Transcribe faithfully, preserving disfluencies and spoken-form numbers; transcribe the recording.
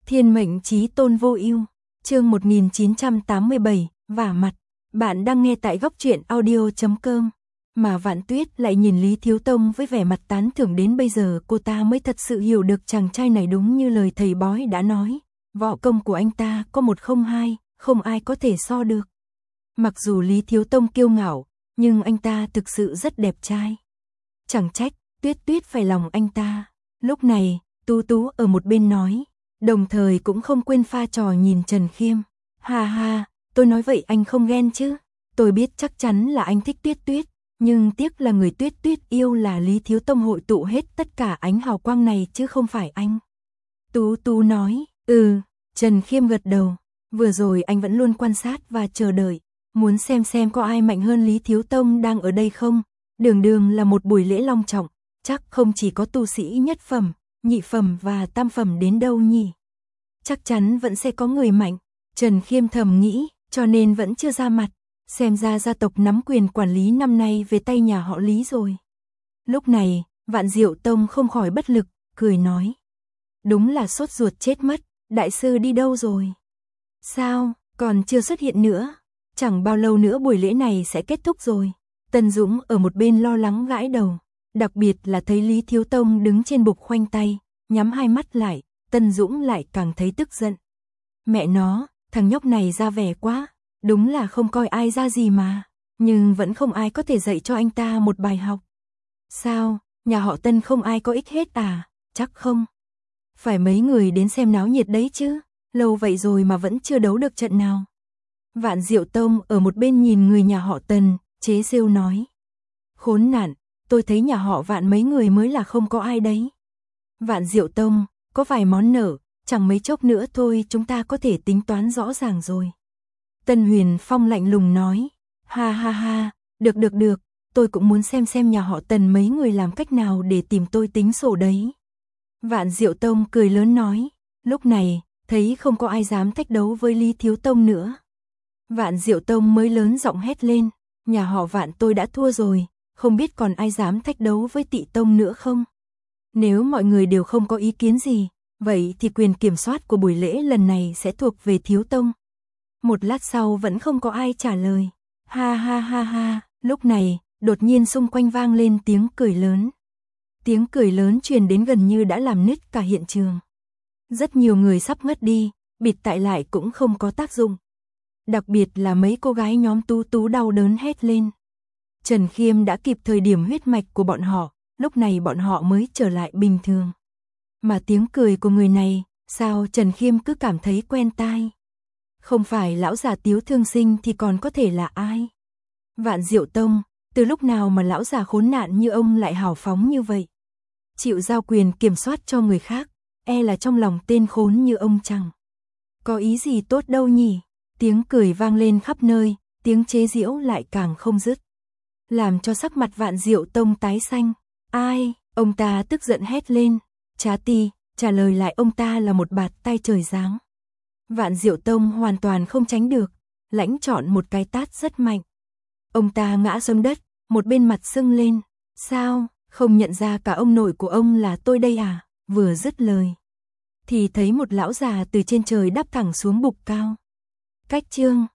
Thiên mệnh chí tôn vô ưu, chương một nghìn chín trăm tám mươi bảy, vả mặt. Bạn đang nghe tại góc truyện audio chấm com. Mà Vạn Tuyết lại nhìn Lý Thiếu Tông với vẻ mặt tán thưởng, đến bây giờ cô ta mới thật sự hiểu được chàng trai này đúng như lời thầy bói đã nói. Võ công của anh ta có một không hai, không ai có thể so được. Mặc dù Lý Thiếu Tông kiêu ngạo, nhưng anh ta thực sự rất đẹp trai. Chẳng trách, Tuyết Tuyết phải lòng anh ta. Lúc này, Tú Tú ở một bên nói, đồng thời cũng không quên pha trò nhìn Trần Khiêm. Ha ha, tôi nói vậy anh không ghen chứ? Tôi biết chắc chắn là anh thích Tuyết Tuyết, nhưng tiếc là người Tuyết Tuyết yêu là Lý Thiếu Tông hội tụ hết tất cả ánh hào quang này chứ không phải anh. Tú Tú nói, ừ, Trần Khiêm gật đầu. Vừa rồi anh vẫn luôn quan sát và chờ đợi, muốn xem xem có ai mạnh hơn Lý Thiếu Tông đang ở đây không. Đường đường là một buổi lễ long trọng, chắc không chỉ có tu sĩ nhất phẩm, nhị phẩm và tam phẩm đến đâu nhỉ. Chắc chắn vẫn sẽ có người mạnh, Trần Khiêm thầm nghĩ, cho nên vẫn chưa ra mặt. Xem ra gia tộc nắm quyền quản lý năm nay về tay nhà họ Lý rồi. Lúc này, Vạn Diệu Tông không khỏi bất lực, cười nói. Đúng là sốt ruột chết mất, đại sư đi đâu rồi? Sao, còn chưa xuất hiện nữa? Chẳng bao lâu nữa buổi lễ này sẽ kết thúc rồi. Tân Dũng ở một bên lo lắng gãi đầu. Đặc biệt là thấy Lý Thiếu Tông đứng trên bục khoanh tay, nhắm hai mắt lại, Tân Dũng lại càng thấy tức giận. Mẹ nó, thằng nhóc này ra vẻ quá, đúng là không coi ai ra gì mà, nhưng vẫn không ai có thể dạy cho anh ta một bài học. Sao, nhà họ Tân không ai có ích hết à? Chắc không. Phải mấy người đến xem náo nhiệt đấy chứ, lâu vậy rồi mà vẫn chưa đấu được trận nào. Vạn Diệu Tông ở một bên nhìn người nhà họ Tần, chế giễu nói. Khốn nạn, tôi thấy nhà họ Vạn mấy người mới là không có ai đấy. Vạn Diệu Tông, có vài món nợ, chẳng mấy chốc nữa thôi chúng ta có thể tính toán rõ ràng rồi. Tân Huyền Phong lạnh lùng nói. Ha ha ha, được được được, tôi cũng muốn xem xem nhà họ Tần mấy người làm cách nào để tìm tôi tính sổ đấy. Vạn Diệu Tông cười lớn nói. Lúc này, thấy không có ai dám thách đấu với Lý Thiếu Tông nữa. Vạn Diệu Tông mới lớn giọng hét lên. Nhà họ Vạn tôi đã thua rồi, không biết còn ai dám thách đấu với Tị Tông nữa không? Nếu mọi người đều không có ý kiến gì, vậy thì quyền kiểm soát của buổi lễ lần này sẽ thuộc về Thiếu Tông. Một lát sau vẫn không có ai trả lời. Ha ha ha ha, lúc này, đột nhiên xung quanh vang lên tiếng cười lớn. Tiếng cười lớn truyền đến gần như đã làm nứt cả hiện trường. Rất nhiều người sắp ngất đi, bịt tai lại cũng không có tác dụng. Đặc biệt là mấy cô gái nhóm Tú Tú đau đớn hét lên. Trần Khiêm đã kịp thời điểm huyết mạch của bọn họ, lúc này bọn họ mới trở lại bình thường. Mà tiếng cười của người này, sao Trần Khiêm cứ cảm thấy quen tai. Không phải lão già Tiếu Thương Sinh thì còn có thể là ai? Vạn Diệu Tông, từ lúc nào mà lão già khốn nạn như ông lại hào phóng như vậy? Chịu giao quyền kiểm soát cho người khác, e là trong lòng tên khốn như ông chẳng có ý gì tốt đâu nhỉ? Tiếng cười vang lên khắp nơi, tiếng chế giễu lại càng không dứt, làm cho sắc mặt Vạn Diệu Tông tái xanh. Ai? Ông ta tức giận hét lên. Trá Ti, trả lời lại ông ta là một bạt tai trời giáng. Vạn Diệu Tông hoàn toàn không tránh được, lãnh chọn một cái tát rất mạnh. Ông ta ngã xuống đất, một bên mặt sưng lên. Sao, không nhận ra cả ông nội của ông là tôi đây à? Vừa dứt lời, thì thấy một lão già từ trên trời đáp thẳng xuống bục cao. Cách chương